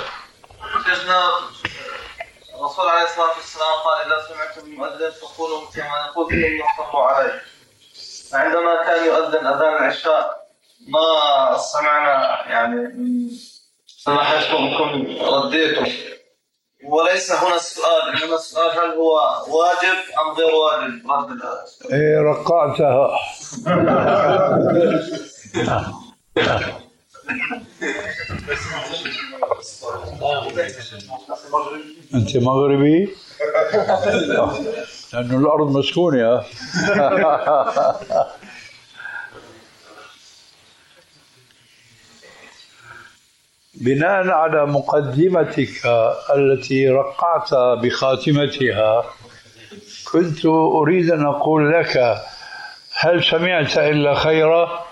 الرسول عليه الصلاة والسلام قال إذا سمعتم المؤذن فقولوا كما يقول ثم صلوا عليه. عندما كان يؤذن أذان العشاء ما سمعنا يعني سمحتكم أنكم رديتم، وليس هنا السؤال، إنما السؤال هل هو واجب أم غير واجب رد الأذان؟ إيه رقعتها. أنت مغربي؟ لأنه الأرض مسكونة. بناء على مقدمتك التي رقعت بخاتمتها كنت أريد أن أقول لك هل سمعت إلا خيرا،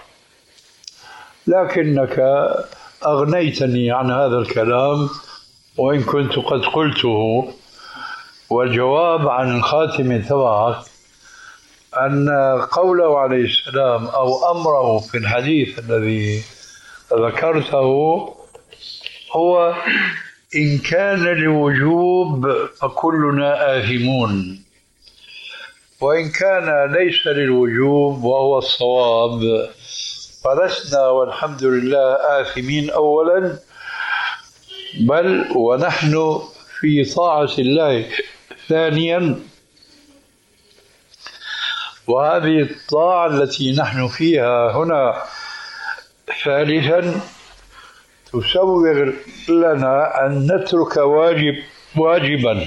لكنك أغنيتني عن هذا الكلام وإن كنت قد قلته. والجواب عن الخاتمة تبعك أن قوله عليه السلام أو أمره في الحديث الذي ذكرته هو إن كان لوجوب فكلنا آثمون، وإن كان ليس للوجوب وهو الصواب، فلسنا والحمد لله آثمين أولا، بل ونحن في طاعة الله ثانيا. وهذه الطاعة التي نحن فيها هنا ثالثا تسوغ لنا أن نترك واجب واجبا،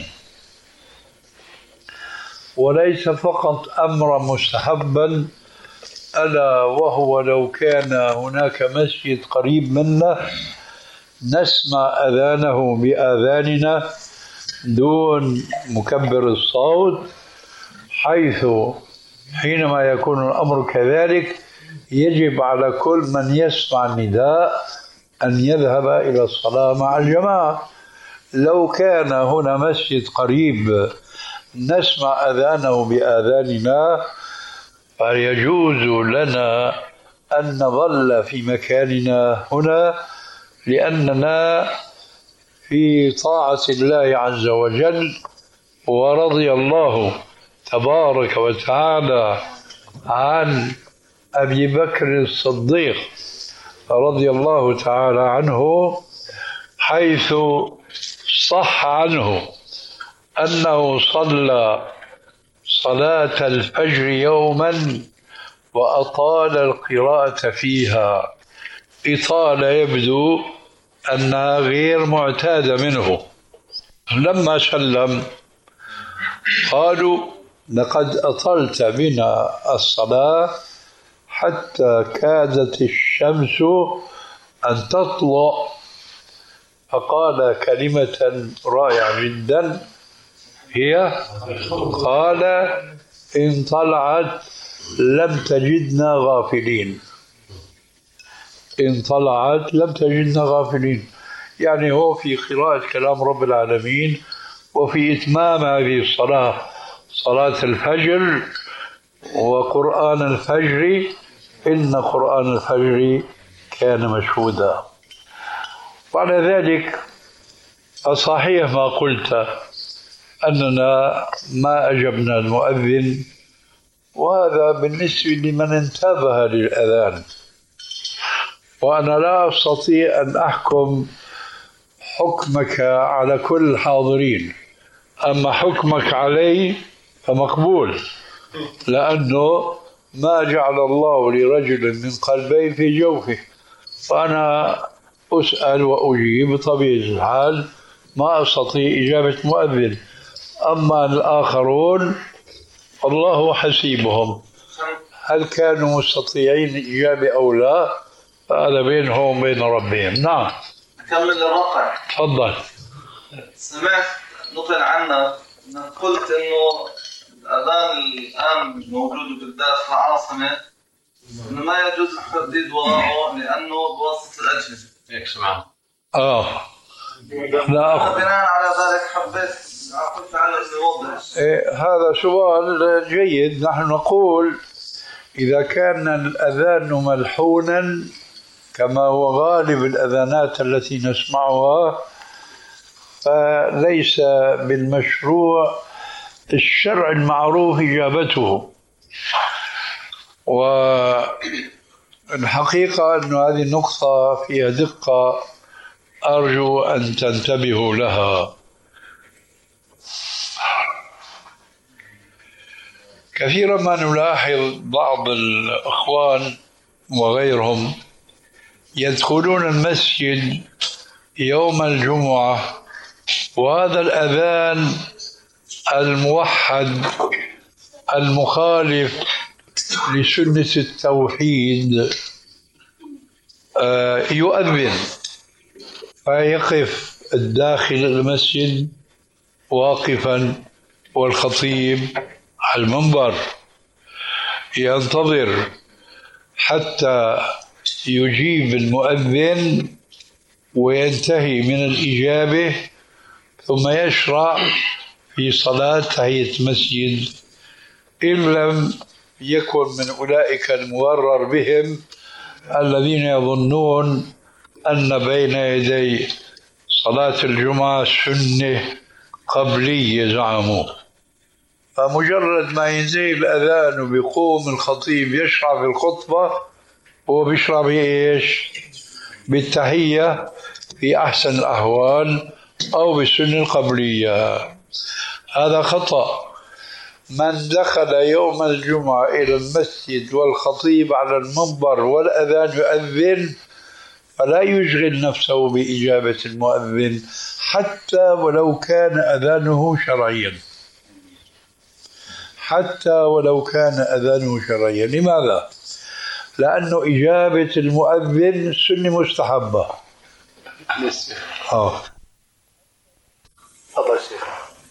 وليس فقط أمرا مستحبا، ألا وهو لو كان هناك مسجد قريب منا نسمع أذانه بآذاننا دون مكبر الصوت، حيث حينما يكون الأمر كذلك يجب على كل من يسمع النداء أن يذهب إلى الصلاة مع الجماعة. لو كان هنا مسجد قريب نسمع أذانه بآذاننا فيجوز لنا أن نظل في مكاننا هنا، لأننا في طاعة الله عز وجل. ورضي الله تبارك وتعالى عن أبي بكر الصديق رضي الله تعالى عنه، حيث صح عنه أنه صلى صلاة الفجر يوما وأطال القراءة فيها إطالة يبدو أنها غير معتادة منه. لما سلم قالوا: لقد أطلت بنا الصلاة حتى كادت الشمس أن تطلع. فقال كلمة رائعة جدا هي: قال: إن طلعت لم تجدنا غافلين. إن طلعت لم تجدنا غافلين، يعني هو في قراءة كلام رب العالمين وفي إتمام هذه الصلاة، صلاة الفجر وقرآن الفجر، إن قرآن الفجر كان مشهودا. وعلى ذلك الصحيح ما قلت أننا ما أجبنا المؤذن، وهذا بالنسبة لمن انتبه للأذان، وأنا لا أستطيع أن أحكم حكمك على كل الحاضرين، أما حكمك علي فمقبول، لأنه ما جعل الله لرجل من قلبين في جوفه. فأنا أسأل وأجيب بطبيعة الحال، ما أستطيع إجابة مؤذن. أما الآخرون الله حسيبهم، هل كانوا مستطيعين الإجابة أو لا، فهذا بينهم وبين ربهم. نعم. أكمل الرقم. تفضل. سمعت نقل عنك أنك قلت إنه الأذان الآن موجود بالذات في العاصمة إنه ما يجوز الترديد وراءه لأنه بواسطة الأجهزة. هيك سمعت. آه. لا أخ... بناء على ذلك حبيت قلت على إنه يوضح. إيه، هذا سؤال جيد. نحن نقول إذا كان الأذان ملحونا كما هو غالب الأذانات التي نسمعها، فليس بالمشروع الشرع المعروف إجابته. والحقيقة أن هذه النقطة فيها دقة، أرجو أن تنتبهوا لها. كثيرا ما نلاحظ بعض الأخوان وغيرهم يدخلون المسجد يوم الجمعة وهذا الأذان الموحد المخالف لسنة التوحيد يؤذن، فيقف الداخل المسجد واقفا والخطيب على المنبر ينتظر حتى يجيب المؤذن وينتهي من الإجابة، ثم يشرع في صلاة تحية المسجد، إن لم يكن من أولئك المورر بهم الذين يظنون أن بين يدي صلاة الجمعة سنة قبلية زعموا. فمجرد ما ينتهي الأذان وبيقوم الخطيب يشرع في الخطبة هو بيشرع بإيش؟ بالتحية في أحسن الأحوال أو بالسنة القبلية. هذا خطأ. من دخل يوم الجمعة إلى المسجد والخطيب على المنبر والأذان يؤذن فلا يشغل نفسه بإجابة المؤذن حتى ولو كان أذانه شرعيا، حتى ولو كان أذانه شرعيا. لماذا؟ لأنه إجابة المؤذن سنة مستحبة. آه. الله يسلمك.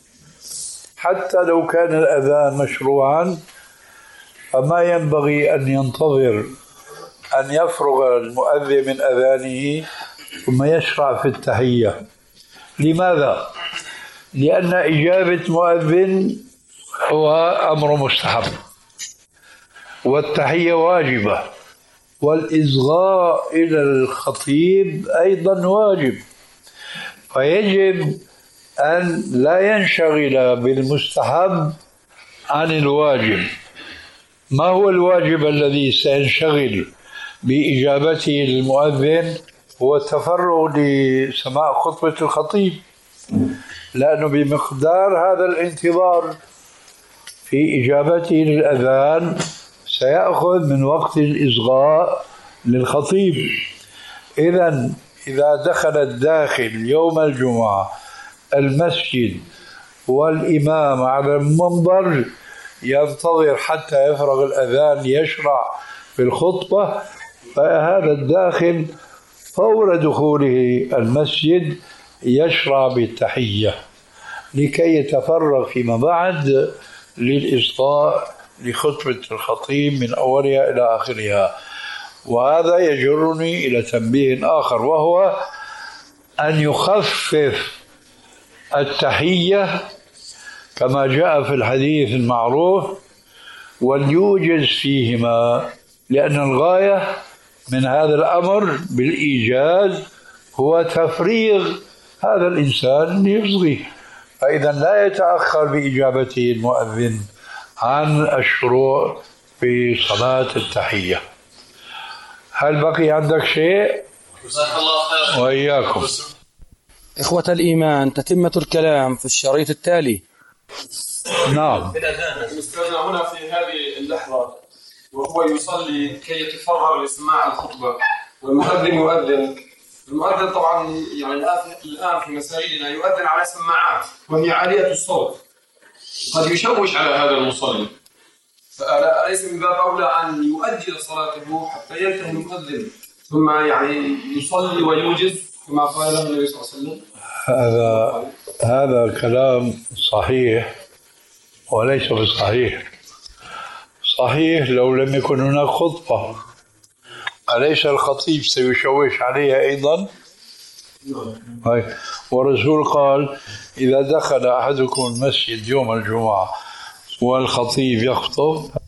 حتى لو كان الأذان مشروعا فما ينبغي أن ينتظر أن يفرغ المؤذن من أذانه ثم يشرع في التحية. لماذا؟ لأن إجابة مؤذن هو أمر مستحب والتحية واجبة، والإصغاء إلى الخطيب أيضا واجب، فيجب أن لا ينشغل بالمستحب عن الواجب. ما هو الواجب الذي سينشغل بإجابته للمؤذن؟ هو التفرغ لسماع خطبة الخطيب، لأنه بمقدار هذا الانتظار في إجابته للأذان سيأخذ من وقت الإصغاء للخطيب. إذن إذا دخل الداخل يوم الجمعة المسجد والإمام على المنبر ينتظر حتى يفرغ الأذان يشرع في الخطبة، فهذا الداخل فور دخوله المسجد يشرع بالتحية لكي يتفرغ فيما بعد للإصغاء لخطبة الخطيب من أولها إلى آخرها. وهذا يجرني إلى تنبيه آخر، وهو أن يخفف التحية كما جاء في الحديث المعروف وليوجز فيهما، لأن الغاية من هذا الأمر بالإيجاز هو تفريغ هذا الإنسان ليصغي، فإذا لا يتأخر بإجابته المؤذن عن الشروع في صلاة التحية. هل بقي عندك شيء؟ جزاك الله خير. وإياكم. إخوة الإيمان، تتمة الكلام في الشريط التالي. نعم. أستاذنا هنا في هذه اللحظة وهو يصلي كي يتفرغ لسماع الخطبة والمؤذن يؤذن. المؤذن طبعا يعني الآن في مساجدنا يؤذن على سماعات وهي عالية الصوت، قد يشوش على هذا المصلي، فأليس من باب أولى أن يؤجل صلاته حتى ينتهي المؤذن ثم يعني يصلي ويوجز كما قال له النبي صلى الله عليه وسلم؟ هذا هذا كلام صحيح وليس بصحيح. صحيح لو لم يكن هناك خطبة، أليس الخطيب سيشوش عليها أيضا؟ والرسول قال إذا دخل أحدكم المسجد يوم الجمعة والخطيب يخطب